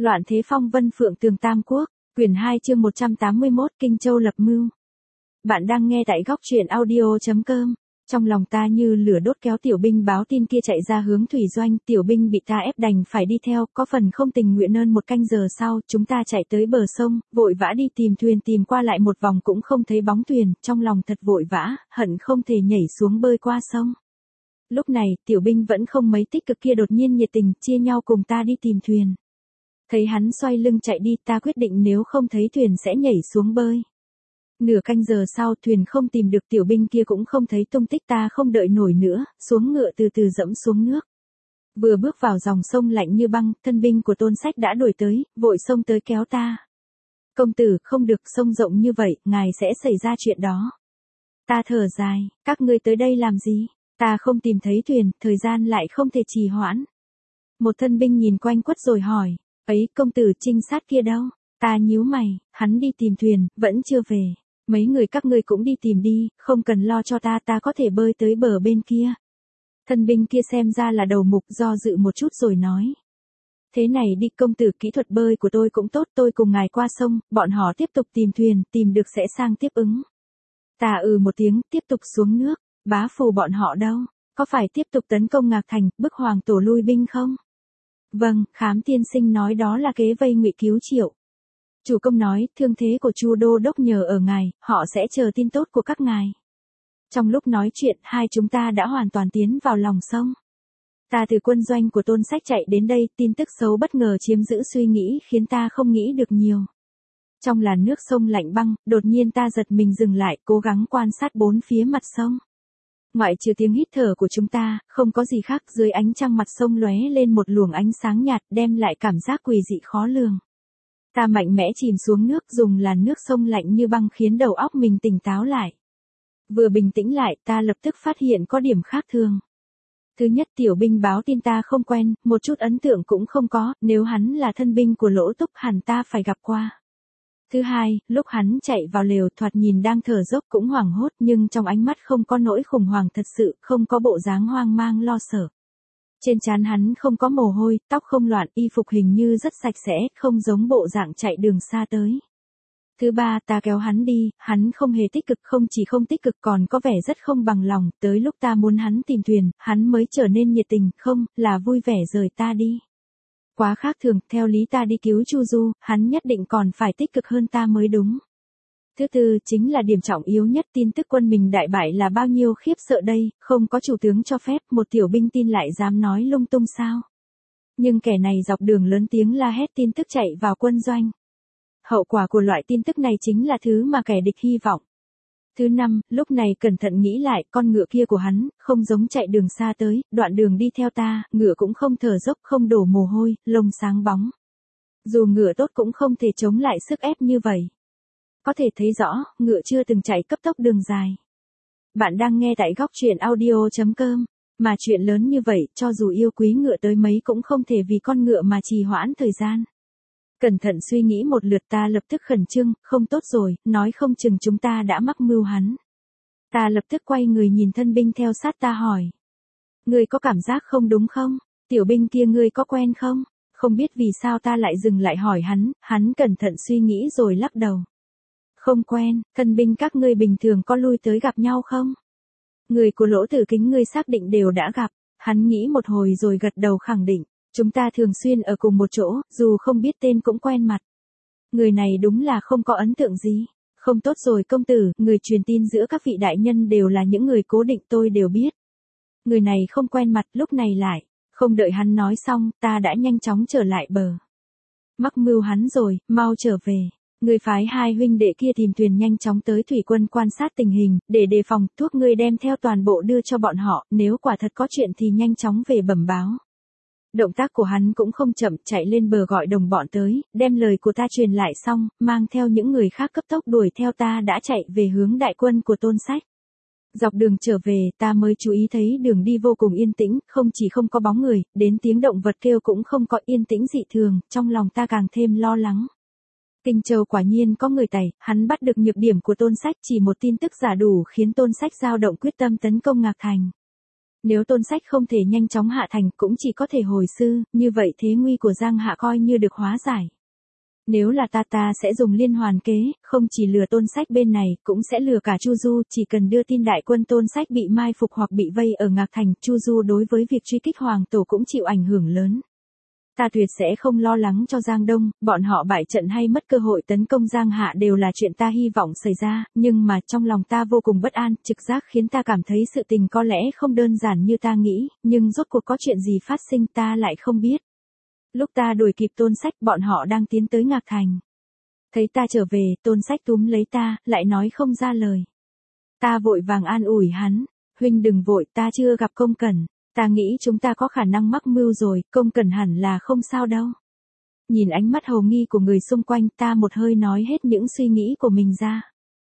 Loạn thế phong vân phượng tường Tam Quốc, quyển 2 chương 181 Kinh Châu lập mưu. Bạn đang nghe tại góc truyện audio.com. Trong lòng ta như lửa đốt kéo tiểu binh báo tin kia chạy ra hướng thủy doanh, tiểu binh bị ta ép đành phải đi theo, có phần không tình nguyện. Hơn một canh giờ sau, chúng ta chạy tới bờ sông, vội vã đi tìm thuyền, tìm qua lại một vòng cũng không thấy bóng thuyền, trong lòng thật vội vã, hận không thể nhảy xuống bơi qua sông. Lúc này, tiểu binh vẫn không mấy tích cực kia đột nhiên nhiệt tình, chia nhau cùng ta đi tìm thuyền. Thấy hắn xoay lưng chạy đi, ta quyết định nếu không thấy thuyền sẽ nhảy xuống bơi. Nửa canh giờ sau, thuyền không tìm được, tiểu binh kia cũng không thấy tung tích, ta không đợi nổi nữa, xuống ngựa từ từ dẫm xuống nước. Vừa bước vào dòng sông lạnh như băng, thân binh của Tôn Sách đã đuổi tới, vội xông tới kéo ta. Công tử, không được, sông rộng như vậy, ngài sẽ xảy ra chuyện đó. Ta thở dài, các ngươi tới đây làm gì? Ta không tìm thấy thuyền, thời gian lại không thể trì hoãn. Một thân binh nhìn quanh quất rồi hỏi, ấy, công tử trinh sát kia đâu? Ta nhíu mày, hắn đi tìm thuyền, vẫn chưa về. Mấy người các ngươi cũng đi tìm đi, không cần lo cho ta, ta có thể bơi tới bờ bên kia. Thân binh kia xem ra là đầu mục, do dự một chút rồi nói. Thế này đi công tử, kỹ thuật bơi của tôi cũng tốt, tôi cùng ngài qua sông, bọn họ tiếp tục tìm thuyền, tìm được sẽ sang tiếp ứng. Ta một tiếng, tiếp tục xuống nước, bá phù bọn họ đâu, có phải tiếp tục tấn công Ngạc Thành, bức hoàng tổ lui binh không? Vâng, Khám tiên sinh nói đó là kế vây ngụy cứu Triệu. Chủ công nói, thương thế của Chu đô đốc nhờ ở ngài, họ sẽ chờ tin tốt của các ngài. Trong lúc nói chuyện, hai chúng ta đã hoàn toàn tiến vào lòng sông. Ta từ quân doanh của Tôn Sách chạy đến đây, tin tức xấu bất ngờ chiếm giữ suy nghĩ khiến ta không nghĩ được nhiều. Trong làn nước sông lạnh băng, đột nhiên ta giật mình dừng lại, cố gắng quan sát bốn phía mặt sông. Ngoại trừ tiếng hít thở của chúng ta, không có gì khác, dưới ánh trăng mặt sông lóe lên một luồng ánh sáng nhạt, đem lại cảm giác quỷ dị khó lường. Ta mạnh mẽ chìm xuống nước, dùng làn nước sông lạnh như băng khiến đầu óc mình tỉnh táo lại. Vừa bình tĩnh lại, ta lập tức phát hiện có điểm khác thường. Thứ nhất, tiểu binh báo tin ta không quen, một chút ấn tượng cũng không có, nếu hắn là thân binh của Lỗ Túc hẳn ta phải gặp qua. Thứ hai, lúc hắn chạy vào lều thoạt nhìn đang thở dốc cũng hoảng hốt, nhưng trong ánh mắt không có nỗi khủng hoảng thật sự, không có bộ dáng hoang mang lo sợ. Trên trán hắn không có mồ hôi, tóc không loạn, y phục hình như rất sạch sẽ, không giống bộ dạng chạy đường xa tới. Thứ ba, ta kéo hắn đi, hắn không hề tích cực, không chỉ không tích cực còn có vẻ rất không bằng lòng, tới lúc ta muốn hắn tìm thuyền, hắn mới trở nên nhiệt tình, không, là vui vẻ rời ta đi. Quá khác thường, theo lý ta đi cứu Chu Du, hắn nhất định còn phải tích cực hơn ta mới đúng. Thứ tư, chính là điểm trọng yếu nhất, tin tức quân mình đại bại là bao nhiêu khiếp sợ đây, không có chủ tướng cho phép, một tiểu binh tin lại dám nói lung tung sao. Nhưng kẻ này dọc đường lớn tiếng la hét tin tức chạy vào quân doanh. Hậu quả của loại tin tức này chính là thứ mà kẻ địch hy vọng. Thứ năm, lúc này cẩn thận nghĩ lại, con ngựa kia của hắn, không giống chạy đường xa tới, đoạn đường đi theo ta, ngựa cũng không thở dốc, không đổ mồ hôi, lông sáng bóng. Dù ngựa tốt cũng không thể chống lại sức ép như vậy. Có thể thấy rõ, ngựa chưa từng chạy cấp tốc đường dài. Bạn đang nghe tại góc truyện audio.com, mà chuyện lớn như vậy, cho dù yêu quý ngựa tới mấy cũng không thể vì con ngựa mà trì hoãn thời gian. Cẩn thận suy nghĩ một lượt, ta lập tức khẩn trương, không tốt rồi, nói không chừng chúng ta đã mắc mưu hắn. Ta lập tức quay người nhìn thân binh theo sát ta hỏi. Ngươi có cảm giác không đúng không? Tiểu binh kia ngươi có quen không? Không biết vì sao ta lại dừng lại hỏi hắn cẩn thận suy nghĩ rồi lắc đầu. Không quen, thân binh các ngươi bình thường có lui tới gặp nhau không? Người của Lỗ Tử Kính ngươi xác định đều đã gặp, hắn nghĩ một hồi rồi gật đầu khẳng định. Chúng ta thường xuyên ở cùng một chỗ, dù không biết tên cũng quen mặt. Người này đúng là không có ấn tượng gì. Không tốt rồi công tử, người truyền tin giữa các vị đại nhân đều là những người cố định tôi đều biết. Người này không quen mặt, lúc này lại. Không đợi hắn nói xong, ta đã nhanh chóng trở lại bờ. Mắc mưu hắn rồi, mau trở về. Người phái hai huynh đệ kia tìm thuyền nhanh chóng tới thủy quân quan sát tình hình, để đề phòng, thuốc ngươi đem theo toàn bộ đưa cho bọn họ, nếu quả thật có chuyện thì nhanh chóng về bẩm báo. Động tác của hắn cũng không chậm, chạy lên bờ gọi đồng bọn tới, đem lời của ta truyền lại xong, mang theo những người khác cấp tốc đuổi theo ta đã chạy về hướng đại quân của Tôn Sách. Dọc đường trở về, ta mới chú ý thấy đường đi vô cùng yên tĩnh, không chỉ không có bóng người, đến tiếng động vật kêu cũng không có, yên tĩnh dị thường, trong lòng ta càng thêm lo lắng. Kinh Châu quả nhiên có người Tày, hắn bắt được nhược điểm của Tôn Sách, chỉ một tin tức giả đủ khiến Tôn Sách dao động quyết tâm tấn công Ngạc Thành. Nếu Tôn Sách không thể nhanh chóng hạ thành cũng chỉ có thể hồi sư, như vậy thế nguy của Giang Hạ coi như được hóa giải. Nếu là ta sẽ dùng liên hoàn kế, không chỉ lừa Tôn Sách bên này, cũng sẽ lừa cả Chu Du, chỉ cần đưa tin đại quân Tôn Sách bị mai phục hoặc bị vây ở Ngạc Thành, Chu Du đối với việc truy kích Hoàng Tổ cũng chịu ảnh hưởng lớn. Ta tuyệt sẽ không lo lắng cho Giang Đông, bọn họ bại trận hay mất cơ hội tấn công Giang Hạ đều là chuyện ta hy vọng xảy ra, nhưng mà trong lòng ta vô cùng bất an, trực giác khiến ta cảm thấy sự tình có lẽ không đơn giản như ta nghĩ, nhưng rốt cuộc có chuyện gì phát sinh ta lại không biết. Lúc ta đuổi kịp Tôn Sách, bọn họ đang tiến tới Ngạc Thành. Thấy ta trở về, Tôn Sách túm lấy ta, lại nói không ra lời. Ta vội vàng an ủi hắn, huynh đừng vội, ta chưa gặp Công Cẩn. Ta nghĩ chúng ta có khả năng mắc mưu rồi, Công Cẩn hẳn là không sao đâu. Nhìn ánh mắt hồ nghi của người xung quanh, ta một hơi nói hết những suy nghĩ của mình ra.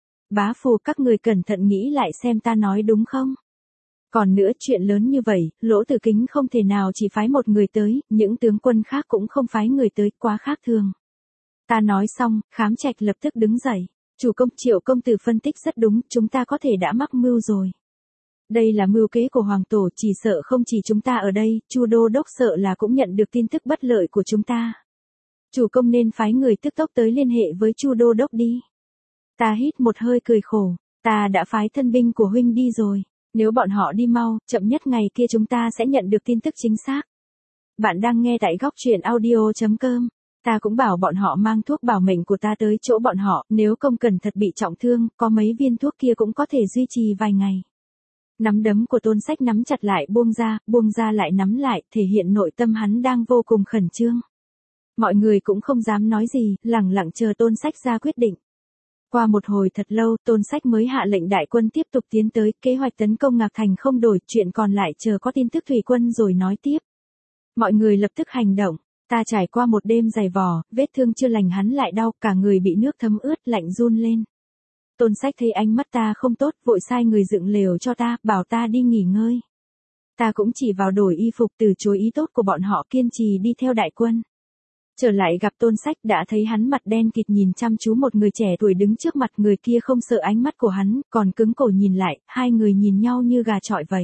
Bá Phù, các người cẩn thận nghĩ lại xem ta nói đúng không? Còn nữa, chuyện lớn như vậy, Lỗ Tử Kính không thể nào chỉ phái một người tới, những tướng quân khác cũng không phái người tới, quá khác thường. Ta nói xong, Khám Trạch lập tức đứng dậy. Chủ công, Triệu công tử phân tích rất đúng, chúng ta có thể đã mắc mưu rồi. Đây là mưu kế của Hoàng Tổ, chỉ sợ không chỉ chúng ta ở đây, Chu Đô Đốc sợ là cũng nhận được tin tức bất lợi của chúng ta. Chủ công nên phái người tức tốc tới liên hệ với Chu Đô Đốc đi. Ta hít một hơi cười khổ, ta đã phái thân binh của huynh đi rồi, nếu bọn họ đi mau, chậm nhất ngày kia chúng ta sẽ nhận được tin tức chính xác. Bạn đang nghe tại góc truyện audio.com. Ta cũng bảo bọn họ mang thuốc bảo mệnh của ta tới chỗ bọn họ, nếu Công Cẩn thật bị trọng thương, có mấy viên thuốc kia cũng có thể duy trì vài ngày. Nắm đấm của Tôn Sách nắm chặt lại buông ra lại nắm lại, thể hiện nội tâm hắn đang vô cùng khẩn trương. Mọi người cũng không dám nói gì, lẳng lặng chờ Tôn Sách ra quyết định. Qua một hồi thật lâu, Tôn Sách mới hạ lệnh đại quân tiếp tục tiến tới, kế hoạch tấn công Ngạc Thành không đổi, chuyện còn lại chờ có tin tức thủy quân rồi nói tiếp. Mọi người lập tức hành động, ta trải qua một đêm dày vò, vết thương chưa lành hắn lại đau, cả người bị nước thấm ướt, lạnh run lên. Tôn Sách thấy ánh mắt ta không tốt, vội sai người dựng lều cho ta, bảo ta đi nghỉ ngơi. Ta cũng chỉ vào đổi y phục, từ chối ý tốt của bọn họ, kiên trì đi theo đại quân. Trở lại gặp Tôn Sách, đã thấy hắn mặt đen kịt nhìn chăm chú một người trẻ tuổi đứng trước mặt, người kia không sợ ánh mắt của hắn, còn cứng cổ nhìn lại, hai người nhìn nhau như gà chọi vậy.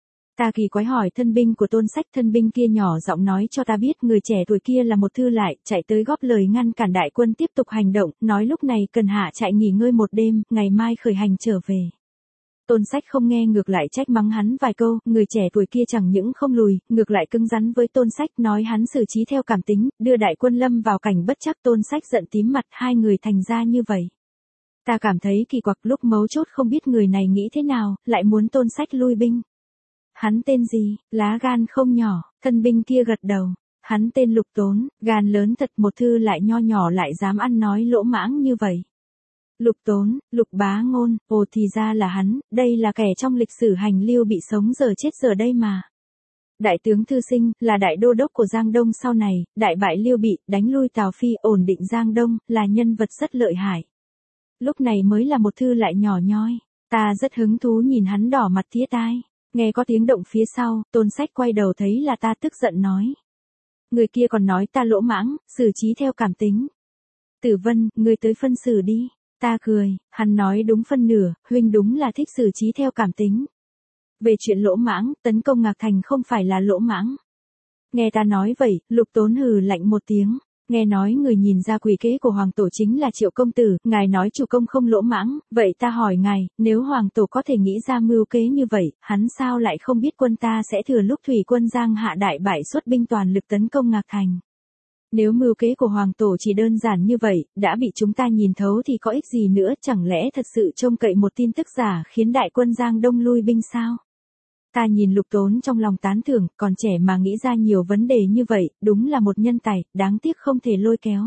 Ta kỳ quái hỏi thân binh của Tôn Sách, thân binh kia nhỏ giọng nói cho ta biết người trẻ tuổi kia là một thư lại, chạy tới góp lời ngăn cản đại quân tiếp tục hành động, nói lúc này cần hạ chạy nghỉ ngơi một đêm, ngày mai khởi hành trở về. Tôn Sách không nghe, ngược lại trách mắng hắn vài câu, người trẻ tuổi kia chẳng những không lùi, ngược lại cứng rắn với Tôn Sách, nói hắn xử trí theo cảm tính, đưa đại quân lâm vào cảnh bất trắc. Tôn Sách giận tím mặt, hai người thành ra như vậy. Ta cảm thấy kỳ quặc, lúc mấu chốt không biết người này nghĩ thế nào, lại muốn Tôn Sách lui binh. Hắn tên gì, lá gan không nhỏ, thân binh kia gật đầu. Hắn tên Lục Tốn, gan lớn thật, một thư lại nho nhỏ lại dám ăn nói lỗ mãng như vậy. Lục Tốn, Lục Bá Ngôn, ồ thì ra là hắn, đây là kẻ trong lịch sử hành lưu bị sống giờ chết giờ đây mà. Đại tướng Thư Sinh, là đại đô đốc của Giang Đông sau này, đại bại Liêu Bị, đánh lui Tào Phi, ổn định Giang Đông, là nhân vật rất lợi hại. Lúc này mới là một thư lại nhỏ nhoi, ta rất hứng thú nhìn hắn đỏ mặt tía tai. Nghe có tiếng động phía sau, Tôn Sách quay đầu thấy là ta, tức giận nói. Người kia còn nói ta lỗ mãng, xử trí theo cảm tính. Tử Vân, ngươi tới phân xử đi. Ta cười, hắn nói đúng phân nửa, huynh đúng là thích xử trí theo cảm tính. Về chuyện lỗ mãng, tấn công Ngạc Thành không phải là lỗ mãng. Nghe ta nói vậy, Lục Tốn hừ lạnh một tiếng. Nghe nói người nhìn ra quỷ kế của Hoàng Tổ chính là Triệu công tử, ngài nói chủ công không lỗ mãng, vậy ta hỏi ngài, nếu Hoàng Tổ có thể nghĩ ra mưu kế như vậy, hắn sao lại không biết quân ta sẽ thừa lúc thủy quân Giang Hạ đại bại xuất binh toàn lực tấn công Ngạc Thành. Nếu mưu kế của Hoàng Tổ chỉ đơn giản như vậy, đã bị chúng ta nhìn thấu thì có ích gì nữa, chẳng lẽ thật sự trông cậy một tin tức giả khiến đại quân Giang Đông lui binh sao? Ta nhìn Lục Tốn trong lòng tán thưởng, còn trẻ mà nghĩ ra nhiều vấn đề như vậy, đúng là một nhân tài, đáng tiếc không thể lôi kéo.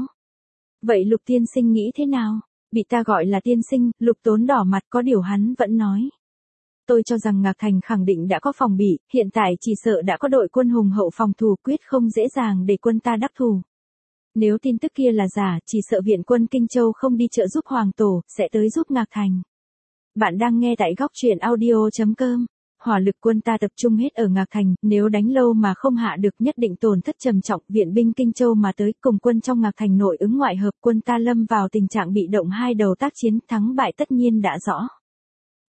Vậy Lục tiên sinh nghĩ thế nào? Bị ta gọi là tiên sinh, Lục Tốn đỏ mặt, có điều hắn vẫn nói. Tôi cho rằng Ngạc Thành khẳng định đã có phòng bị, hiện tại chỉ sợ đã có đội quân hùng hậu phòng thủ, quyết không dễ dàng để quân ta đắc thủ. Nếu tin tức kia là giả, chỉ sợ viện quân Kinh Châu không đi trợ giúp Hoàng Tổ, sẽ tới giúp Ngạc Thành. Bạn đang nghe tại góc truyện audio.com. Hỏa lực quân ta tập trung hết ở Ngạc Thành, nếu đánh lâu mà không hạ được nhất định tổn thất trầm trọng. Viện binh Kinh Châu mà tới, cùng quân trong Ngạc Thành nội ứng ngoại hợp, quân ta lâm vào tình trạng bị động, hai đầu tác chiến, thắng bại tất nhiên đã rõ.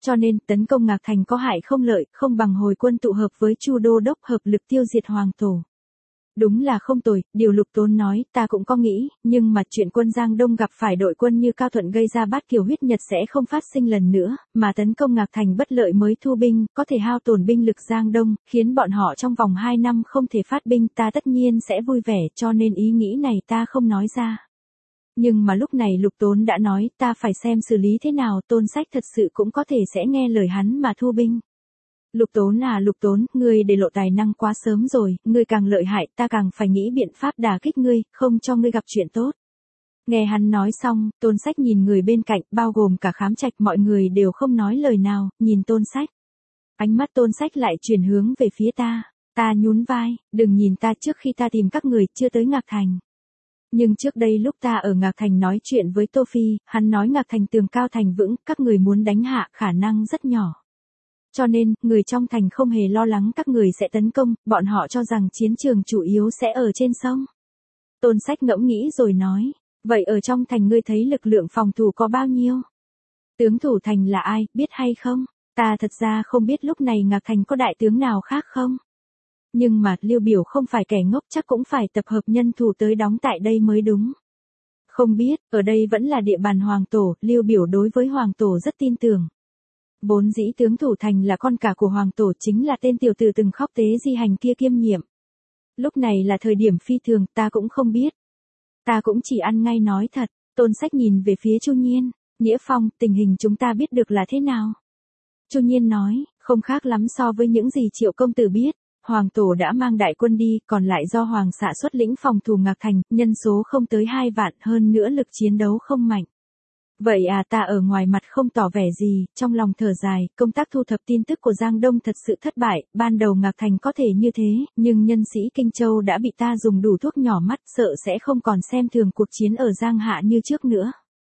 Cho nên, tấn công Ngạc Thành có hại không lợi, không bằng hồi quân tụ hợp với Chu đô đốc hợp lực tiêu diệt Hoàng Tổ. Đúng là không tồi, điều Lục Tốn nói, ta cũng có nghĩ, nhưng mà chuyện quân Giang Đông gặp phải đội quân như Cao Thuận gây ra bát kiều huyết nhật sẽ không phát sinh lần nữa, mà tấn công Ngạc Thành bất lợi mới thu binh, có thể hao tổn binh lực Giang Đông, khiến bọn họ trong vòng 2 năm không thể phát binh, ta tất nhiên sẽ vui vẻ, cho nên ý nghĩ này ta không nói ra. Nhưng mà lúc này Lục Tốn đã nói, ta phải xem xử lý thế nào, Tôn Sách thật sự cũng có thể sẽ nghe lời hắn mà thu binh. Lục Tốn, ngươi để lộ tài năng quá sớm rồi, ngươi càng lợi hại, ta càng phải nghĩ biện pháp đả kích ngươi, không cho ngươi gặp chuyện tốt. Nghe hắn nói xong, Tôn Sách nhìn người bên cạnh, bao gồm cả Khám Trạch, mọi người đều không nói lời nào, nhìn Tôn Sách. Ánh mắt Tôn Sách lại chuyển hướng về phía ta. Ta nhún vai, đừng nhìn ta trước khi ta tìm các người, chưa tới Ngạc Thành. Nhưng trước đây lúc ta ở Ngạc Thành nói chuyện với Tô Phi, hắn nói Ngạc Thành tường cao thành vững, các người muốn đánh hạ khả năng rất nhỏ. Cho nên, người trong thành không hề lo lắng các người sẽ tấn công, bọn họ cho rằng chiến trường chủ yếu sẽ ở trên sông. Tôn Sách ngẫm nghĩ rồi nói, vậy ở trong thành ngươi thấy lực lượng phòng thủ có bao nhiêu? Tướng thủ thành là ai, biết hay không? Ta thật ra không biết lúc này Ngạc Thành có đại tướng nào khác không? Nhưng mà, Liêu Biểu không phải kẻ ngốc, chắc cũng phải tập hợp nhân thủ tới đóng tại đây mới đúng. Không biết, ở đây vẫn là địa bàn Hoàng Tổ, Liêu Biểu đối với Hoàng Tổ rất tin tưởng. Vốn dĩ tướng thủ thành là con cả của Hoàng Tổ, chính là tên tiểu tử từng khóc tế di hành kia kiêm nhiệm. Lúc này là thời điểm phi thường, ta cũng không biết. Ta cũng chỉ ăn ngay nói thật. Tôn Sách nhìn về phía Chu Nhiên, Nghĩa Phong, tình hình chúng ta biết được là thế nào? Chu Nhiên nói, không khác lắm so với những gì Triệu công tử biết. Hoàng Tổ đã mang đại quân đi, còn lại do Hoàng xạ xuất lĩnh phòng thủ Ngạc Thành, nhân số không tới 2 vạn, hơn nữa lực chiến đấu không mạnh. Vậy à, ta ở ngoài mặt không tỏ vẻ gì, trong lòng thở dài, công tác thu thập tin tức của Giang Đông thật sự thất bại, ban đầu Ngạc Thành có thể như thế, nhưng nhân sĩ Kinh Châu đã bị ta dùng đủ thuốc nhỏ mắt, sợ sẽ không còn xem thường cuộc chiến ở Giang Hạ như trước nữa.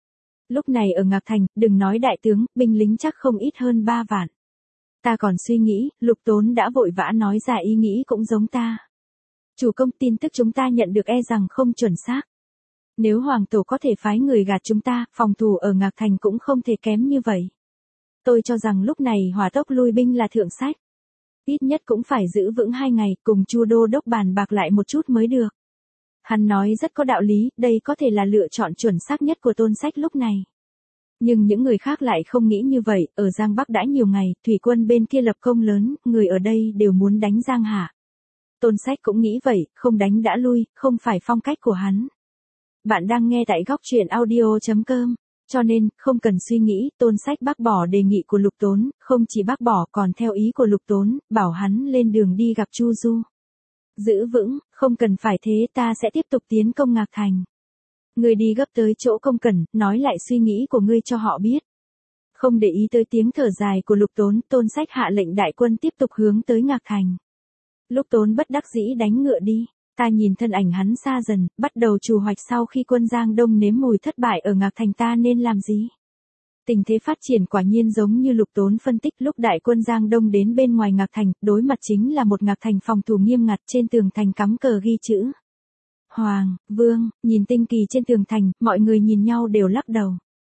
Lúc này ở Ngạc Thành, đừng nói đại tướng, binh lính chắc không ít hơn 3 vạn. Ta còn suy nghĩ, Lục Tốn đã vội vã nói ra ý nghĩ cũng giống ta. Chủ công, tin tức chúng ta nhận được e rằng không chuẩn xác. Nếu Hoàng Tổ có thể phái người gạt chúng ta, phòng thủ ở Ngạc Thành cũng không thể kém như vậy. Tôi cho rằng lúc này hỏa tốc lui binh là thượng sách. Ít nhất cũng phải giữ vững 2 ngày, cùng Chu đô đốc bàn bạc lại một chút mới được. Hắn nói rất có đạo lý, đây có thể là lựa chọn chuẩn xác nhất của Tôn Sách lúc này. Nhưng những người khác lại không nghĩ như vậy, ở Giang Bắc đã nhiều ngày, thủy quân bên kia lập công lớn, người ở đây đều muốn đánh Giang Hạ. Tôn Sách cũng nghĩ vậy, không đánh đã lui, không phải phong cách của hắn. Bạn đang nghe tại góc truyện audio.com, cho nên, không cần suy nghĩ, Tôn Sách bác bỏ đề nghị của Lục Tốn, không chỉ bác bỏ còn theo ý của Lục Tốn, bảo hắn lên đường đi gặp Chu Du. Giữ vững, không cần phải thế, ta sẽ tiếp tục tiến công Ngạc Thành. Ngươi đi gấp tới chỗ Công Cẩn, nói lại suy nghĩ của ngươi cho họ biết. Không để ý tới tiếng thở dài của Lục Tốn, Tôn Sách hạ lệnh đại quân tiếp tục hướng tới Ngạc Thành. Lục Tốn bất đắc dĩ đánh ngựa đi. Ta nhìn thân ảnh hắn xa dần, bắt đầu trù hoạch sau khi quân Giang Đông nếm mùi thất bại ở Ngạc Thành ta nên làm gì? Tình thế phát triển quả nhiên giống như Lục Tốn phân tích, lúc đại quân Giang Đông đến bên ngoài Ngạc Thành, đối mặt chính là một Ngạc Thành phòng thủ nghiêm ngặt, trên tường thành cắm cờ ghi chữ Hoàng, Vương, nhìn tinh kỳ trên tường thành, mọi người nhìn nhau đều lắc đầu.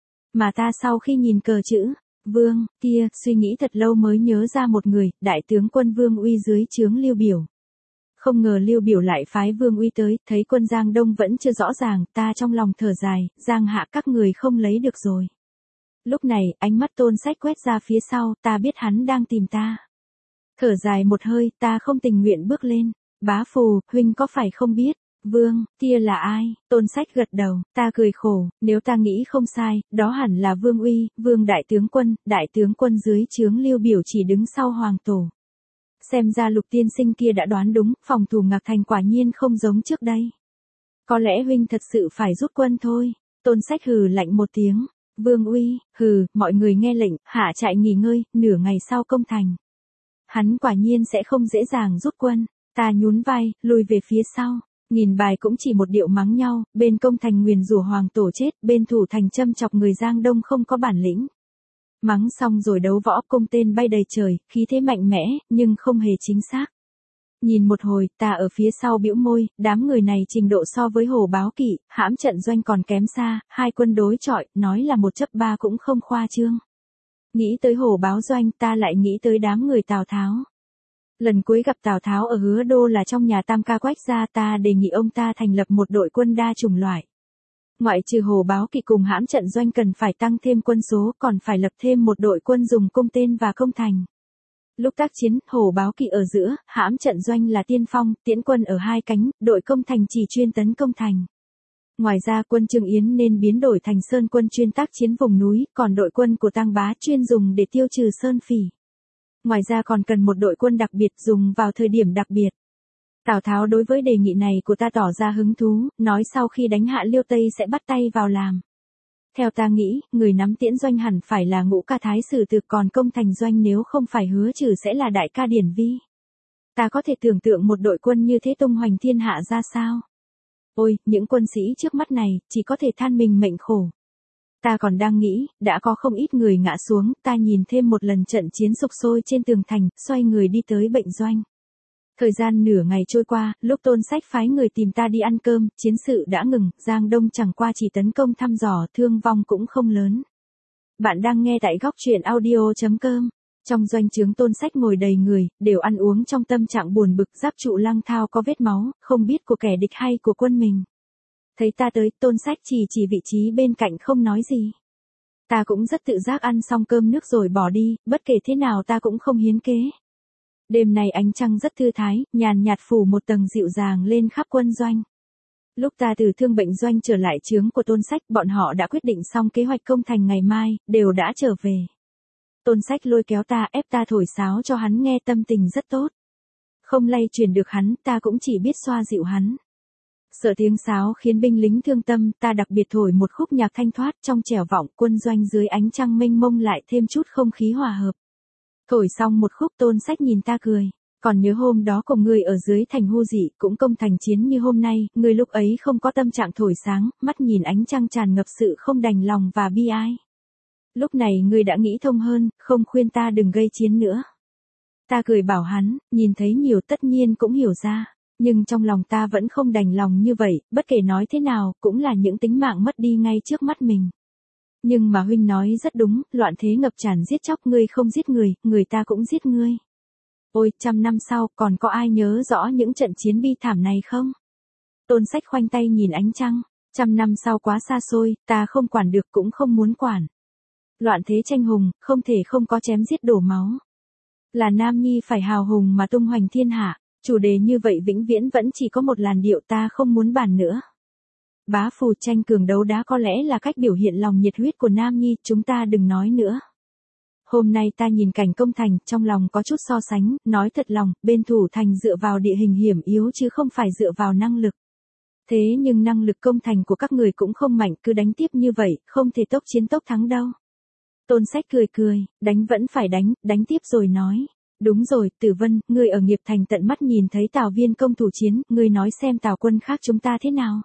Mà ta sau khi nhìn cờ chữ Vương kia, suy nghĩ thật lâu mới nhớ ra một người, đại tướng quân Vương Uy dưới trướng Liêu Biểu. Không ngờ Liêu Biểu lại phái Vương Uy tới, thấy quân Giang Đông vẫn chưa rõ ràng, ta trong lòng thở dài, Giang Hạ các người không lấy được rồi. Lúc này, ánh mắt Tôn Sách quét ra phía sau, ta biết hắn đang tìm ta. Thở dài một hơi, ta không tình nguyện bước lên. Bá Phù, huynh có phải không biết? Vương, kia là ai? Tôn Sách gật đầu, ta cười khổ, nếu ta nghĩ không sai, đó hẳn là Vương Uy, Vương đại tướng quân dưới trướng Liêu Biểu chỉ đứng sau Hoàng Tổ. Xem ra Lục tiên sinh kia đã đoán đúng, phòng thủ Ngạc Thành quả nhiên không giống trước đây. Có lẽ huynh thật sự phải rút quân thôi. Tôn Sách hừ lạnh một tiếng. Vương Uy, hừ, mọi người nghe lệnh, hạ trại nghỉ ngơi, nửa ngày sau công thành. Hắn quả nhiên sẽ không dễ dàng rút quân. Ta nhún vai, lùi về phía sau. Nhìn bài cũng chỉ một điệu mắng nhau, bên công thành nguyền rủa Hoàng Tổ chết, bên thủ thành châm chọc người Giang Đông không có bản lĩnh. Mắng xong rồi đấu võ, cung tên bay đầy trời, khí thế mạnh mẽ, nhưng không hề chính xác. Nhìn một hồi, ta ở phía sau bĩu môi, đám người này trình độ so với Hồ Báo Kỵ, hãm trận doanh còn kém xa, hai quân đối chọi, nói là 1-3 cũng không khoa trương. Nghĩ tới Hồ Báo Doanh, ta lại nghĩ tới đám người Tào Tháo. Lần cuối gặp Tào Tháo ở Hứa Đô là trong nhà Tam Ca Quách gia, ta đề nghị ông ta thành lập một đội quân đa chủng loại. Ngoại trừ Hồ Báo Kỵ cùng hãm trận doanh cần phải tăng thêm quân số, còn phải lập thêm một đội quân dùng cung tên và công thành. Lúc tác chiến, Hồ Báo Kỵ ở giữa, hãm trận doanh là tiên phong, tiễn quân ở hai cánh, đội công thành chỉ chuyên tấn công thành. Ngoài ra quân Trương Yến nên biến đổi thành sơn quân chuyên tác chiến vùng núi, còn đội quân của Tang Bá chuyên dùng để tiêu trừ sơn phỉ. Ngoài ra còn cần một đội quân đặc biệt dùng vào thời điểm đặc biệt. Tào Tháo đối với đề nghị này của ta tỏ ra hứng thú, nói sau khi đánh hạ Liêu Tây sẽ bắt tay vào làm. Theo ta nghĩ, người nắm tiễn doanh hẳn phải là Ngũ Ca Thái Sử Từ, còn công thành doanh nếu không phải Hứa Trừ sẽ là Đại Ca Điển Vi. Ta có thể tưởng tượng một đội quân như thế tung hoành thiên hạ ra sao. Ôi, những quân sĩ trước mắt này, chỉ có thể than mình mệnh khổ. Ta còn đang nghĩ, đã có không ít người ngã xuống, ta nhìn thêm một lần trận chiến sục sôi trên tường thành, xoay người đi tới bệnh doanh. Thời gian nửa ngày trôi qua, lúc Tôn Sách phái người tìm ta đi ăn cơm, chiến sự đã ngừng, Giang Đông chẳng qua chỉ tấn công thăm dò, thương vong cũng không lớn. Bạn đang nghe tại góc truyện audio.com. Trong doanh trướng Tôn Sách ngồi đầy người, đều ăn uống trong tâm trạng buồn bực, giáp trụ Lăng Thao có vết máu, không biết của kẻ địch hay của quân mình. Thấy ta tới, Tôn Sách chỉ vị trí bên cạnh không nói gì. Ta cũng rất tự giác ăn xong cơm nước rồi bỏ đi, bất kể thế nào ta cũng không hiến kế. Đêm nay ánh trăng rất thư thái, nhàn nhạt phủ một tầng dịu dàng lên khắp quân doanh. Lúc ta từ thương bệnh doanh trở lại trướng của Tôn Sách, bọn họ đã quyết định xong kế hoạch công thành ngày mai, đều đã trở về. Tôn Sách lôi kéo ta, ép ta thổi sáo cho hắn nghe, tâm tình rất tốt. Không lay chuyển được hắn, ta cũng chỉ biết xoa dịu hắn. Sợ tiếng sáo khiến binh lính thương tâm, ta đặc biệt thổi một khúc nhạc thanh thoát trong trẻo vọng, quân doanh dưới ánh trăng mênh mông lại thêm chút không khí hòa hợp. Thổi xong một khúc, Tôn Sách nhìn ta cười. Còn nhớ hôm đó cùng ngươi ở dưới thành Hu Dị, cũng công thành chiến như hôm nay, ngươi lúc ấy không có tâm trạng thổi sáng, mắt nhìn ánh trăng tràn ngập sự không đành lòng và bi ai. Lúc này ngươi đã nghĩ thông hơn, không khuyên ta đừng gây chiến nữa. Ta cười bảo hắn, nhìn thấy nhiều tất nhiên cũng hiểu ra, nhưng trong lòng ta vẫn không đành lòng như vậy, bất kể nói thế nào, cũng là những tính mạng mất đi ngay trước mắt mình. Nhưng mà huynh nói rất đúng, loạn thế ngập tràn giết chóc, ngươi không giết người, người ta cũng giết ngươi. Ôi, 100 năm sau, còn có ai nhớ rõ những trận chiến bi thảm này không? Tôn Sách khoanh tay nhìn ánh trăng, 100 năm sau quá xa xôi, ta không quản được cũng không muốn quản. Loạn thế tranh hùng, không thể không có chém giết đổ máu. Là nam nhi phải hào hùng mà tung hoành thiên hạ, chủ đề như vậy vĩnh viễn vẫn chỉ có một làn điệu, ta không muốn bàn nữa. Bá phù tranh cường đấu đá có lẽ là cách biểu hiện lòng nhiệt huyết của nam nhi, chúng ta đừng nói nữa. Hôm nay ta nhìn cảnh công thành, trong lòng có chút so sánh, nói thật lòng, bên thủ thành dựa vào địa hình hiểm yếu chứ không phải dựa vào năng lực. Thế nhưng năng lực công thành của các người cũng không mạnh, cứ đánh tiếp như vậy, không thể tốc chiến tốc thắng đâu. Tôn Sách cười cười, đánh vẫn phải đánh tiếp rồi nói. Đúng rồi, Tử Vân, ngươi ở Nghiệp Thành tận mắt nhìn thấy Tào Viên công thủ chiến, ngươi nói xem Tào quân khác chúng ta thế nào.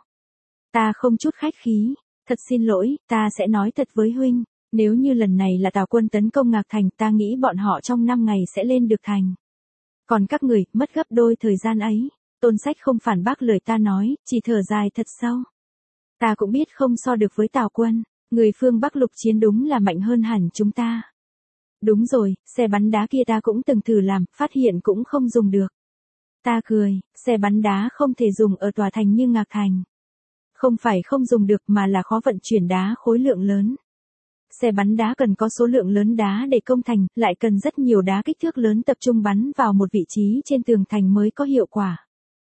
Ta không chút khách khí, thật xin lỗi, ta sẽ nói thật với huynh. Nếu như lần này là Tào quân tấn công Ngạc Thành, ta nghĩ bọn họ trong 5 ngày sẽ lên được thành. Còn các người, mất gấp đôi thời gian ấy. Tôn Sách không phản bác lời ta nói, chỉ thở dài thật sâu. Ta cũng biết không so được với Tào quân, người phương Bắc lục chiến đúng là mạnh hơn hẳn chúng ta. Đúng rồi, xe bắn đá kia ta cũng từng thử làm, phát hiện cũng không dùng được. Ta cười, xe bắn đá không thể dùng ở tòa thành như Ngạc Thành. Không phải không dùng được mà là khó vận chuyển đá khối lượng lớn. Xe bắn đá cần có số lượng lớn đá để công thành, lại cần rất nhiều đá kích thước lớn tập trung bắn vào một vị trí trên tường thành mới có hiệu quả.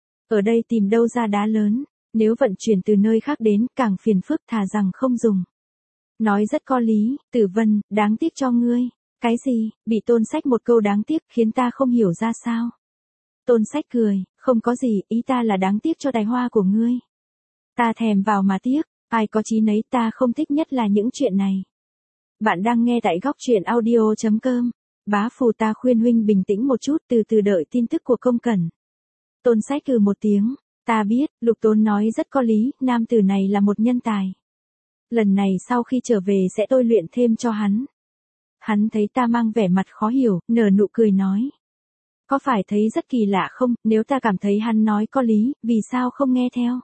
Ở đây tìm đâu ra đá lớn, nếu vận chuyển từ nơi khác đến càng phiền phức, thà rằng không dùng. Nói rất có lý, Tử Vân, đáng tiếc cho ngươi. Cái gì, bị Tôn Sách một câu đáng tiếc khiến ta không hiểu ra sao. Tôn Sách cười, không có gì, ý ta là đáng tiếc cho tài hoa của ngươi. Ta thèm vào mà tiếc, ai có chí nấy, ta không thích nhất là những chuyện này. Bạn đang nghe tại góc truyện audio.com. Bá phù, ta khuyên huynh bình tĩnh một chút, từ từ đợi tin tức của công cẩn. Tôn Sách cừ một tiếng, ta biết, Lục Tốn nói rất có lý, nam tử này là một nhân tài. Lần này sau khi trở về sẽ tôi luyện thêm cho hắn. Hắn thấy ta mang vẻ mặt khó hiểu, nở nụ cười nói. Có phải thấy rất kỳ lạ không, nếu ta cảm thấy hắn nói có lý, vì sao không nghe theo?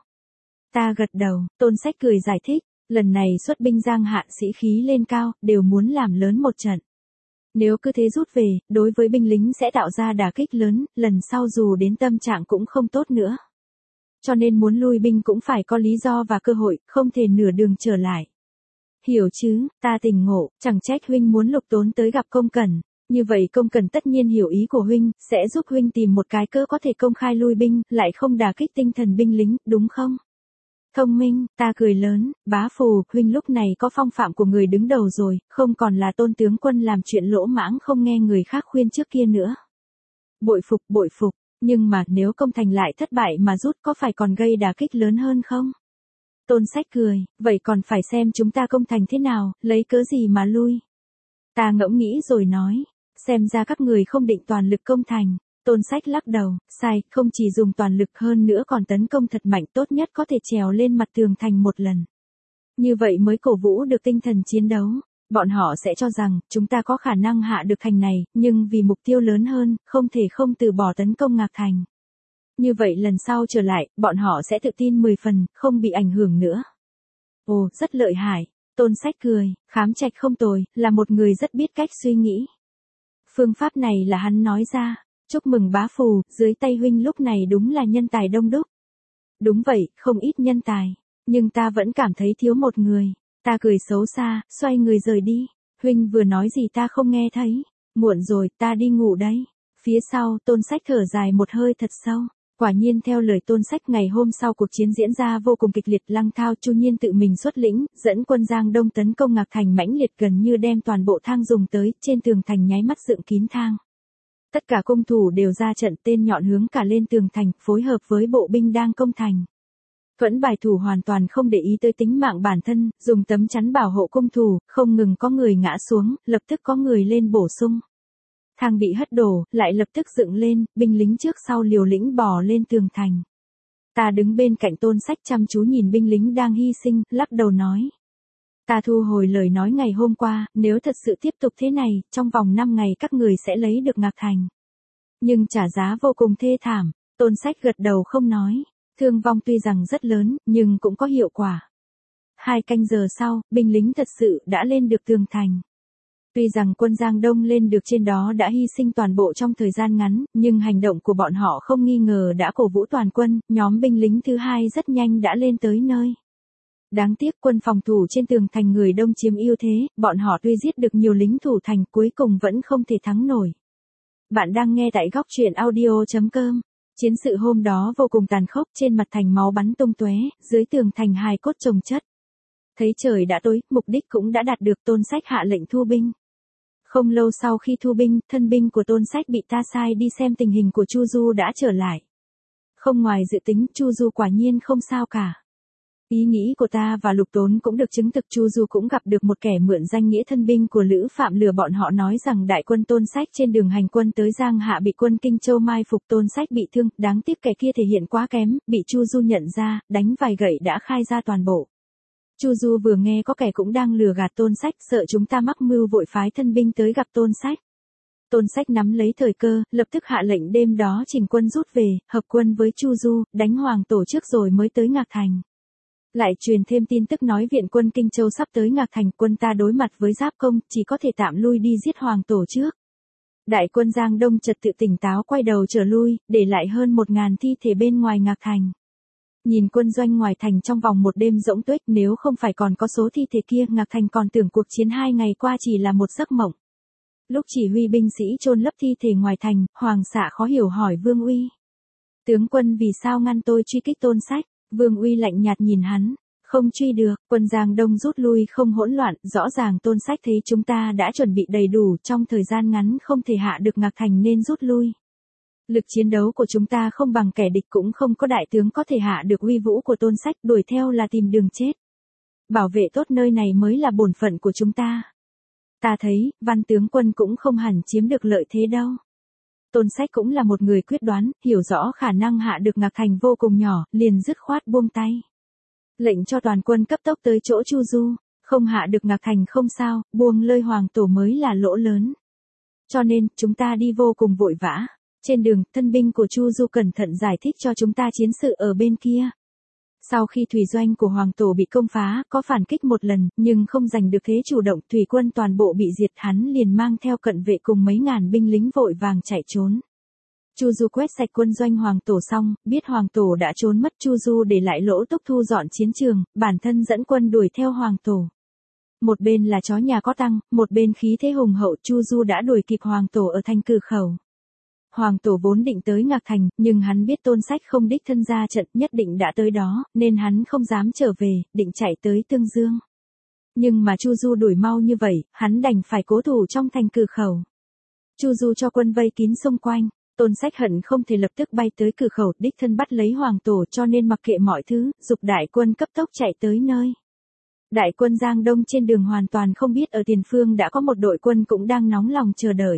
Ta gật đầu, Tôn Sách cười giải thích, lần này xuất binh Giang Hạ sĩ khí lên cao, đều muốn làm lớn một trận. Nếu cứ thế rút về, đối với binh lính sẽ tạo ra đả kích lớn, lần sau dù đến tâm trạng cũng không tốt nữa. Cho nên muốn lui binh cũng phải có lý do và cơ hội, không thể nửa đường trở lại. Hiểu chứ, ta tỉnh ngộ, chẳng trách huynh muốn Lục Tốn tới gặp Công Cẩn. Như vậy Công Cẩn tất nhiên hiểu ý của huynh, sẽ giúp huynh tìm một cái cớ có thể công khai lui binh, lại không đả kích tinh thần binh lính, đúng không? Thông minh, ta cười lớn, bá Phù, huynh lúc này có phong phạm của người đứng đầu rồi, không còn là Tôn tướng quân làm chuyện lỗ mãng không nghe người khác khuyên trước kia nữa. Bội phục, nhưng mà nếu công thành lại thất bại mà rút có phải còn gây đả kích lớn hơn không? Tôn Sách cười, vậy còn phải xem chúng ta công thành thế nào, lấy cớ gì mà lui. Ta ngẫm nghĩ rồi nói, xem ra các người không định toàn lực công thành. Tôn Sách lắc đầu, sai, không chỉ dùng toàn lực hơn nữa còn tấn công thật mạnh, tốt nhất có thể trèo lên mặt tường thành một lần. Như vậy mới cổ vũ được tinh thần chiến đấu. Bọn họ sẽ cho rằng, chúng ta có khả năng hạ được thành này, nhưng vì mục tiêu lớn hơn, không thể không từ bỏ tấn công Ngạc Thành. Như vậy lần sau trở lại, bọn họ sẽ tự tin 10 phần, không bị ảnh hưởng nữa. Ồ, rất lợi hại. Tôn Sách cười, Khám Trạch không tồi, là một người rất biết cách suy nghĩ. Phương pháp này là hắn nói ra. Chúc mừng bá Phù, dưới tay huynh lúc này đúng là nhân tài đông đúc. Đúng vậy, không ít nhân tài. Nhưng ta vẫn cảm thấy thiếu một người. Ta cười xấu xa, xoay người rời đi. Huynh vừa nói gì ta không nghe thấy. Muộn rồi, ta đi ngủ đấy. Phía sau, Tôn Sách thở dài một hơi thật sâu. Quả nhiên theo lời Tôn Sách, ngày hôm sau cuộc chiến diễn ra vô cùng kịch liệt, Lăng Thao Chu Nhiên tự mình xuất lĩnh, dẫn quân Giang Đông tấn công Ngạc Thành mãnh liệt, gần như đem toàn bộ thang dùng tới, trên tường thành nháy mắt dựng kín thang. Tất cả cung thủ đều ra trận, tên nhọn hướng cả lên tường thành, phối hợp với bộ binh đang công thành. Thuẫn bài thủ hoàn toàn không để ý tới tính mạng bản thân, dùng tấm chắn bảo hộ cung thủ, không ngừng có người ngã xuống, lập tức có người lên bổ sung. Thang bị hất đổ, lại lập tức dựng lên, binh lính trước sau liều lĩnh bò lên tường thành. Ta đứng bên cạnh Tôn Sách chăm chú nhìn binh lính đang hy sinh, lắc đầu nói. Ta thu hồi lời nói ngày hôm qua, nếu thật sự tiếp tục thế này, trong vòng 5 ngày các người sẽ lấy được Ngạc Thành. Nhưng trả giá vô cùng thê thảm. Tôn Sách gật đầu không nói. Thương vong tuy rằng rất lớn, nhưng cũng có hiệu quả. 2 canh giờ sau, binh lính thật sự đã lên được tường thành. Tuy rằng quân Giang Đông lên được trên đó đã hy sinh toàn bộ trong thời gian ngắn, nhưng hành động của bọn họ không nghi ngờ đã cổ vũ toàn quân, nhóm binh lính thứ 2 rất nhanh đã lên tới nơi. Đáng tiếc quân phòng thủ trên tường thành người Đông chiếm ưu thế, bọn họ tuy giết được nhiều lính thủ thành cuối cùng vẫn không thể thắng nổi. Bạn đang nghe tại góc truyện audio.com. Chiến sự hôm đó vô cùng tàn khốc, trên mặt thành máu bắn tung tóe, dưới tường thành hài cốt chồng chất. Thấy trời đã tối, mục đích cũng đã đạt được, Tôn Sách hạ lệnh thu binh. Không lâu sau khi thu binh, thân binh của Tôn Sách bị ta sai đi xem tình hình của Chu Du đã trở lại. Không ngoài dự tính, Chu Du quả nhiên không sao cả. Ý nghĩ của ta và Lục Tốn cũng được chứng thực, Chu Du cũng gặp được một kẻ mượn danh nghĩa thân binh của Lữ Phạm lừa bọn họ nói rằng đại quân Tôn Sách trên đường hành quân tới Giang Hạ bị quân Kinh Châu mai phục, Tôn Sách bị thương, đáng tiếc kẻ kia thể hiện quá kém, bị Chu Du nhận ra, đánh vài gậy đã khai ra toàn bộ. Chu Du vừa nghe có kẻ cũng đang lừa gạt Tôn Sách, sợ chúng ta mắc mưu vội phái thân binh tới gặp Tôn Sách. Tôn Sách nắm lấy thời cơ, lập tức hạ lệnh đêm đó chỉnh quân rút về, hợp quân với Chu Du, đánh Hoàng Tổ trước rồi mới tới Ngạc Thành. Lại truyền thêm tin tức nói viện quân Kinh Châu sắp tới Ngạc Thành, quân ta đối mặt với Giáp Công, chỉ có thể tạm lui đi giết Hoàng Tổ trước. Đại quân Giang Đông trật tự tỉnh táo quay đầu trở lui, để lại hơn 1000 thi thể bên ngoài Ngạc Thành. Nhìn quân doanh ngoài thành trong vòng một đêm rỗng tuếch, nếu không phải còn có số thi thể kia, Ngạc Thành còn tưởng cuộc chiến 2 ngày qua chỉ là một giấc mộng. Lúc chỉ huy binh sĩ chôn lấp thi thể ngoài thành, Hoàng xạ khó hiểu hỏi Vương Uy. Tướng quân vì sao ngăn tôi truy kích Tôn Sách? Vương Uy lạnh nhạt nhìn hắn. Không truy được, quân Giang Đông rút lui không hỗn loạn, rõ ràng Tôn Sách thấy chúng ta đã chuẩn bị đầy đủ, trong thời gian ngắn không thể hạ được Ngạc Thành nên rút lui. Lực chiến đấu của chúng ta không bằng kẻ địch, cũng không có đại tướng có thể hạ được uy vũ của Tôn Sách, đuổi theo là tìm đường chết. Bảo vệ tốt nơi này mới là bổn phận của chúng ta. Ta thấy, Văn tướng quân cũng không hẳn chiếm được lợi thế đâu. Tôn Sách cũng là một người quyết đoán, hiểu rõ khả năng hạ được Ngạc Thành vô cùng nhỏ, liền dứt khoát buông tay. Lệnh cho toàn quân cấp tốc tới chỗ Chu Du, không hạ được Ngạc Thành không sao, buông lơi Hoàng Tổ mới là lỗ lớn. Cho nên, chúng ta đi vô cùng vội vã. Trên đường, thân binh của Chu Du cẩn thận giải thích cho chúng ta chiến sự ở bên kia. Sau khi thủy doanh của Hoàng Tổ bị công phá, có phản kích một lần, nhưng không giành được thế chủ động, thủy quân toàn bộ bị diệt, hắn liền mang theo cận vệ cùng mấy ngàn binh lính vội vàng chạy trốn. Chu Du quét sạch quân doanh Hoàng Tổ xong, biết Hoàng Tổ đã trốn mất, Chu Du để lại Lỗ Túc thu dọn chiến trường, bản thân dẫn quân đuổi theo Hoàng Tổ. Một bên là chó nhà có tăng, một bên khí thế hùng hậu, Chu Du đã đuổi kịp Hoàng Tổ ở thành Cử Khẩu. Hoàng Tổ vốn định tới Ngạc Thành, nhưng hắn biết Tôn Sách không đích thân ra trận, nhất định đã tới đó, nên hắn không dám trở về, định chạy tới Tương Dương. Nhưng mà Chu Du đuổi mau như vậy, hắn đành phải cố thủ trong thành Cử Khẩu. Chu Du cho quân vây kín xung quanh, Tôn Sách hận không thể lập tức bay tới Cử Khẩu, đích thân bắt lấy Hoàng Tổ, cho nên mặc kệ mọi thứ, giục đại quân cấp tốc chạy tới nơi. Đại quân Giang Đông trên đường hoàn toàn không biết ở tiền phương đã có một đội quân cũng đang nóng lòng chờ đợi.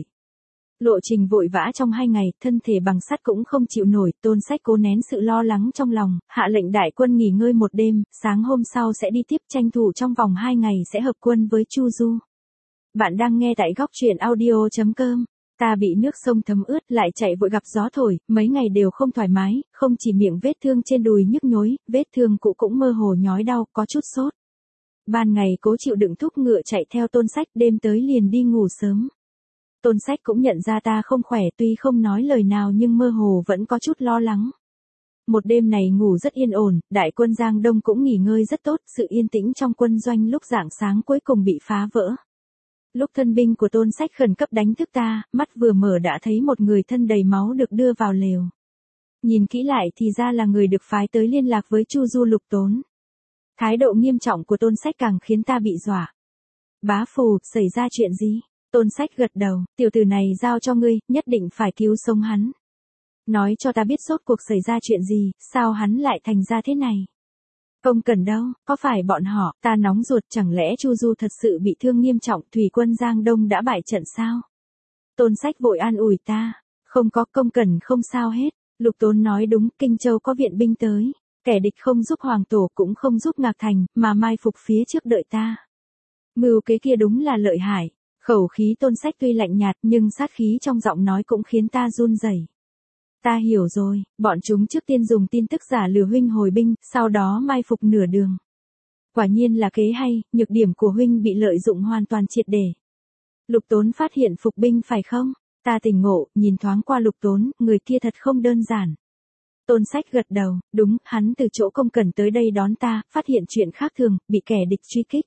Lộ trình vội vã trong 2 ngày, thân thể bằng sắt cũng không chịu nổi, Tôn Sách cố nén sự lo lắng trong lòng, hạ lệnh đại quân nghỉ ngơi một đêm, sáng hôm sau sẽ đi tiếp, tranh thủ trong vòng 2 ngày sẽ hợp quân với Chu Du. Bạn đang nghe tại góc truyện audio.com. Ta bị nước sông thấm ướt, lại chạy vội gặp gió thổi, mấy ngày đều không thoải mái, không chỉ miệng vết thương trên đùi nhức nhối, vết thương cũ cũng mơ hồ nhói đau, có chút sốt. Ban ngày cố chịu đựng thúc ngựa chạy theo Tôn Sách, đêm tới liền đi ngủ sớm. Tôn Sách cũng nhận ra ta không khỏe, tuy không nói lời nào nhưng mơ hồ vẫn có chút lo lắng. Một đêm này ngủ rất yên ổn, đại quân Giang Đông cũng nghỉ ngơi rất tốt, sự yên tĩnh trong quân doanh lúc rạng sáng cuối cùng bị phá vỡ. Lúc thân binh của Tôn Sách khẩn cấp đánh thức ta, mắt vừa mở đã thấy một người thân đầy máu được đưa vào lều. Nhìn kỹ lại thì ra là người được phái tới liên lạc với Chu Du Lục Tốn. Thái độ nghiêm trọng của Tôn Sách càng khiến ta bị dọa. Bá Phù, xảy ra chuyện gì? Tôn Sách gật đầu, tiểu tử này giao cho ngươi, nhất định phải cứu sống hắn. Nói cho ta biết rốt cuộc xảy ra chuyện gì, sao hắn lại thành ra thế này? Không cần đâu, có phải bọn họ, ta nóng ruột, chẳng lẽ Chu Du thật sự bị thương nghiêm trọng, thủy quân Giang Đông đã bại trận sao? Tôn Sách vội an ủi ta, không có, công cần không sao hết. Lục Tốn nói đúng, Kinh Châu có viện binh tới, kẻ địch không giúp Hoàng Tổ cũng không giúp Ngạc Thành, mà mai phục phía trước đợi ta. Mưu kế kia đúng là lợi hại. Khẩu khí Tôn Sách tuy lạnh nhạt nhưng sát khí trong giọng nói cũng khiến ta run rẩy. Ta hiểu rồi, bọn chúng trước tiên dùng tin tức giả lừa huynh hồi binh, sau đó mai phục nửa đường. Quả nhiên là kế hay, nhược điểm của huynh bị lợi dụng hoàn toàn triệt để. Lục Tốn phát hiện phục binh phải không? Ta tỉnh ngộ, nhìn thoáng qua Lục Tốn, người kia thật không đơn giản. Tôn Sách gật đầu, đúng, hắn từ chỗ công cần tới đây đón ta, phát hiện chuyện khác thường, bị kẻ địch truy kích.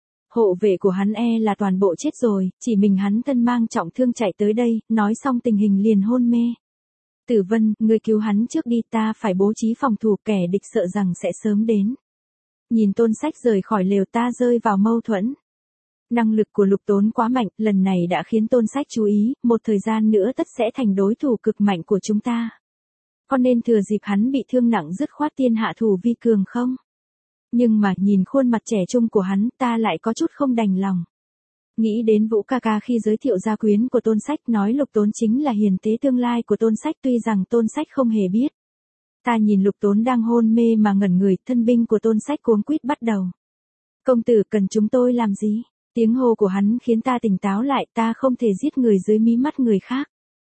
Hộ vệ của hắn là toàn bộ chết rồi, chỉ mình hắn thân mang trọng thương chạy tới đây, nói xong tình hình liền hôn mê. Tử Vân, ngươi cứu hắn trước đi, ta phải bố trí phòng thủ, kẻ địch sợ rằng sẽ sớm đến. Nhìn Tôn Sách rời khỏi lều, ta rơi vào mâu thuẫn. Năng lực của Lục Tốn quá mạnh, lần này đã khiến Tôn Sách chú ý, một thời gian nữa tất sẽ thành đối thủ cực mạnh của chúng ta. Có nên thừa dịp hắn bị thương nặng dứt khoát tiên hạ thủ vi cường không? Nhưng mà nhìn khuôn mặt trẻ trung của hắn, ta lại có chút không đành lòng. Nghĩ đến Vũ ca ca khi giới thiệu gia quyến của Tôn Sách, nói Lục Tốn chính là hiền tế tương lai của Tôn Sách, tuy rằng Tôn Sách không hề biết. Ta nhìn Lục Tốn đang hôn mê mà ngẩn người, thân binh của Tôn Sách cuống quýt bắt đầu. Công tử cần chúng tôi làm gì? Tiếng hô của hắn khiến ta tỉnh táo lại, ta không thể giết người dưới mí mắt người khác.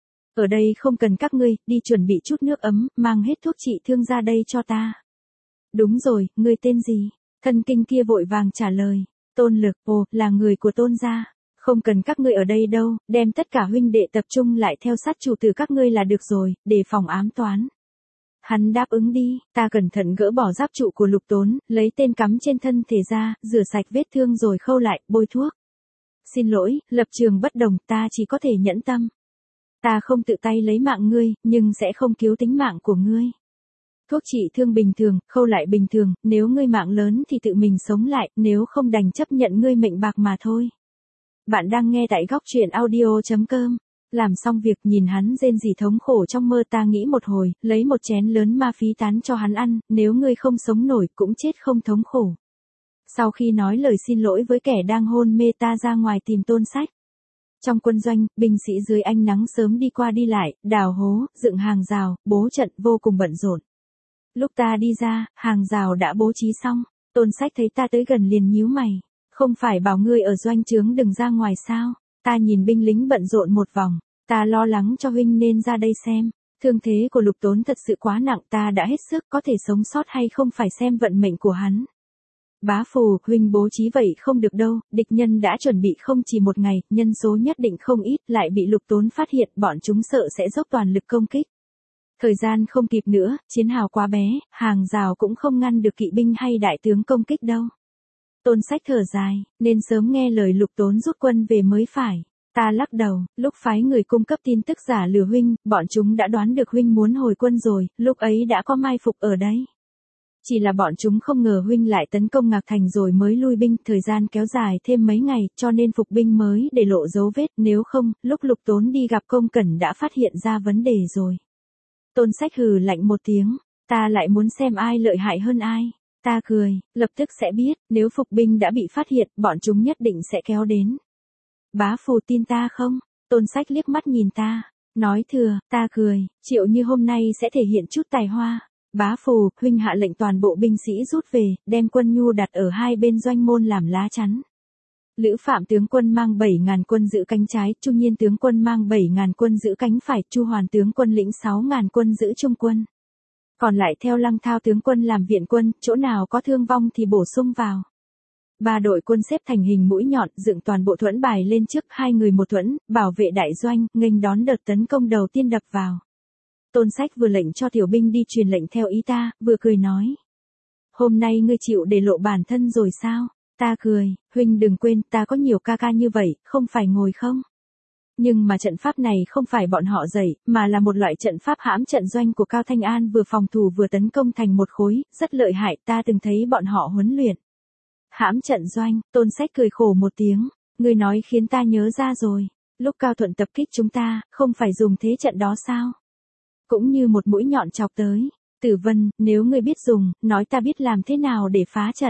Ở đây không cần các ngươi, đi chuẩn bị chút nước ấm, mang hết thuốc trị thương ra đây cho ta. Đúng rồi, ngươi tên gì? Thân kinh kia vội vàng trả lời. Tôn Lực, ồ, là người của Tôn gia. Không cần các ngươi ở đây đâu, đem tất cả huynh đệ tập trung lại theo sát chủ tử các ngươi là được rồi, để phòng ám toán. Hắn đáp ứng đi, ta cẩn thận gỡ bỏ giáp trụ của Lục Tốn, lấy tên cắm trên thân thể ra, rửa sạch vết thương rồi khâu lại, bôi thuốc. Xin lỗi, lập trường bất đồng, ta chỉ có thể nhẫn tâm. Ta không tự tay lấy mạng ngươi, nhưng sẽ không cứu tính mạng của ngươi. Thuốc trị thương bình thường, khâu lại bình thường, nếu ngươi mạng lớn thì tự mình sống lại, nếu không đành chấp nhận ngươi mệnh bạc mà thôi. Bạn đang nghe tại góc truyện audio.com. Làm xong việc nhìn hắn rên rỉ thống khổ trong mơ, ta nghĩ một hồi, lấy một chén lớn ma phí tán cho hắn ăn, nếu ngươi không sống nổi cũng chết không thống khổ. Sau khi nói lời xin lỗi với kẻ đang hôn mê, ta ra ngoài tìm Tôn Sách. Trong quân doanh, binh sĩ dưới ánh nắng sớm đi qua đi lại, đào hố, dựng hàng rào, bố trận, vô cùng bận rộn. Lúc ta đi ra, hàng rào đã bố trí xong, Tôn Sách thấy ta tới gần liền nhíu mày. Không phải bảo ngươi ở doanh trướng đừng ra ngoài sao? Ta nhìn binh lính bận rộn một vòng, ta lo lắng cho huynh nên ra đây xem. Thương thế của Lục Tốn thật sự quá nặng, ta đã hết sức, có thể sống sót hay không phải xem vận mệnh của hắn. Bá Phù, huynh bố trí vậy không được đâu, địch nhân đã chuẩn bị không chỉ một ngày, nhân số nhất định không ít, lại bị Lục Tốn phát hiện, bọn chúng sợ sẽ dốc toàn lực công kích. Thời gian không kịp nữa, chiến hào quá bé, hàng rào cũng không ngăn được kỵ binh hay đại tướng công kích đâu. Tôn Sách thở dài, nên sớm nghe lời Lục Tốn rút quân về mới phải. Ta lắc đầu, lúc phái người cung cấp tin tức giả lừa huynh, bọn chúng đã đoán được huynh muốn hồi quân rồi, lúc ấy đã có mai phục ở đấy. Chỉ là bọn chúng không ngờ huynh lại tấn công Ngạc Thành rồi mới lui binh, thời gian kéo dài thêm mấy ngày, cho nên phục binh mới để lộ dấu vết, nếu không, lúc Lục Tốn đi gặp Công Cẩn đã phát hiện ra vấn đề rồi. Tôn Sách hừ lạnh một tiếng, ta lại muốn xem ai lợi hại hơn ai. Ta cười, lập tức sẽ biết, nếu phục binh đã bị phát hiện, bọn chúng nhất định sẽ kéo đến. Bá Phù tin ta không? Tôn Sách liếc mắt nhìn ta, nói thừa, ta cười, Triệu Như hôm nay sẽ thể hiện chút tài hoa. Bá Phù, huynh hạ lệnh toàn bộ binh sĩ rút về, đem quân nhu đặt ở hai bên doanh môn làm lá chắn. Lữ Phạm tướng quân mang 7.000 quân giữ cánh trái, Chu Nhiên tướng quân mang 7.000 quân giữ cánh phải, Chu Hoàn tướng quân lĩnh 6.000 quân giữ trung quân. Còn lại theo Lăng Thao tướng quân làm viện quân, chỗ nào có thương vong thì bổ sung vào. 3 đội quân xếp thành hình mũi nhọn, dựng toàn bộ thuẫn bài lên trước, 2 người một thuẫn, bảo vệ đại doanh, nghênh đón đợt tấn công đầu tiên đập vào. Tôn Sách vừa lệnh cho tiểu binh đi truyền lệnh theo ý ta, vừa cười nói. Hôm nay ngươi chịu để lộ bản thân rồi sao? Ta cười, huynh đừng quên, ta có nhiều ca ca như vậy, không phải ngồi không? Nhưng mà trận pháp này không phải bọn họ dạy, mà là một loại trận pháp hãm trận doanh của Cao Thanh An, vừa phòng thủ vừa tấn công thành một khối, rất lợi hại, ta từng thấy bọn họ huấn luyện. Hãm trận doanh, Tôn Sách cười khổ một tiếng, ngươi nói khiến ta nhớ ra rồi, lúc Cao Thuận tập kích chúng ta, không phải dùng thế trận đó sao? Cũng như một mũi nhọn chọc tới. Tử Vân, nếu ngươi biết dùng, nói ta biết làm thế nào để phá trận.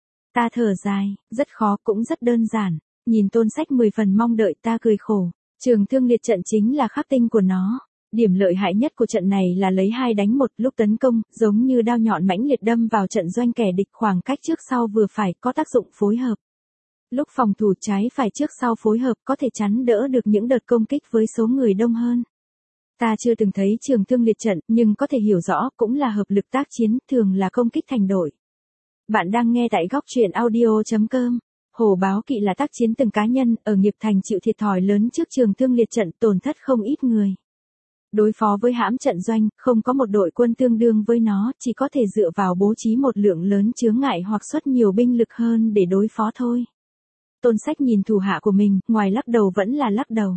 Ta thở dài, rất khó cũng rất đơn giản. Nhìn Tôn Sách 10 phần mong đợi, ta cười khổ. Trường Thương Liệt trận chính là khắc tinh của nó. Điểm lợi hại nhất của trận này là lấy 2 đánh 1, lúc tấn công, giống như đao nhọn mãnh liệt đâm vào trận doanh kẻ địch, khoảng cách trước sau vừa phải, có tác dụng phối hợp. Lúc phòng thủ trái phải trước sau phối hợp, có thể chắn đỡ được những đợt công kích với số người đông hơn. Ta chưa từng thấy Trường Thương Liệt trận, nhưng có thể hiểu rõ, cũng là hợp lực tác chiến, thường là công kích thành đội. Bạn đang nghe tại góc truyện audio.com. Hổ Báo Kỵ là tác chiến từng cá nhân, ở Nghiệp Thành chịu thiệt thòi lớn trước Trường Thương Liệt trận, tổn thất không ít người. Đối phó với hãm trận doanh, không có một đội quân tương đương với nó, chỉ có thể dựa vào bố trí một lượng lớn chướng ngại hoặc xuất nhiều binh lực hơn để đối phó thôi. Tôn Sách nhìn thủ hạ của mình, ngoài lắc đầu vẫn là lắc đầu.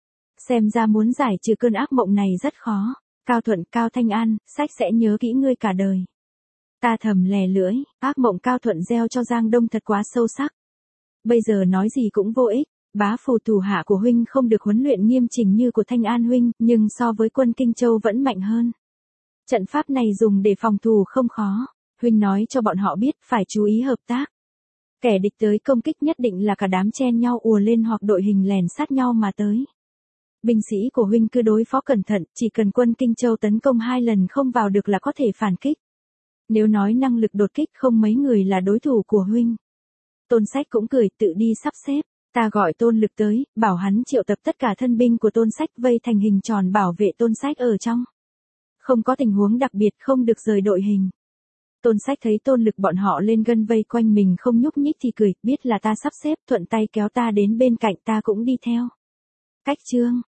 Xem ra muốn giải trừ cơn ác mộng này rất khó. Cao Thuận, Cao Thanh An, Sách sẽ nhớ kỹ ngươi cả đời. Ta thầm lè lưỡi, ác mộng Cao Thuận gieo cho Giang Đông thật quá sâu sắc. Bây giờ nói gì cũng vô ích. Bá Phù, thủ hạ của huynh không được huấn luyện nghiêm chỉnh như của Thanh An huynh, nhưng so với quân Kinh Châu vẫn mạnh hơn. Trận pháp này dùng để phòng thủ không khó. Huynh nói cho bọn họ biết phải chú ý hợp tác. Kẻ địch tới công kích nhất định là cả đám chen nhau ùa lên hoặc đội hình lèn sát nhau mà tới. Binh sĩ của huynh cứ đối phó cẩn thận, chỉ cần quân Kinh Châu tấn công 2 lần không vào được là có thể phản kích. Nếu nói năng lực đột kích không mấy người là đối thủ của huynh. Tôn Sách cũng cười, tự đi sắp xếp. Ta gọi Tôn Lực tới, bảo hắn triệu tập tất cả thân binh của Tôn Sách vây thành hình tròn bảo vệ Tôn Sách ở trong. Không có tình huống đặc biệt, không được rời đội hình. Tôn Sách thấy Tôn Lực bọn họ lên gân vây quanh mình không nhúc nhích thì cười, biết là ta sắp xếp, thuận tay kéo ta đến bên cạnh, ta cũng đi theo. Cách chương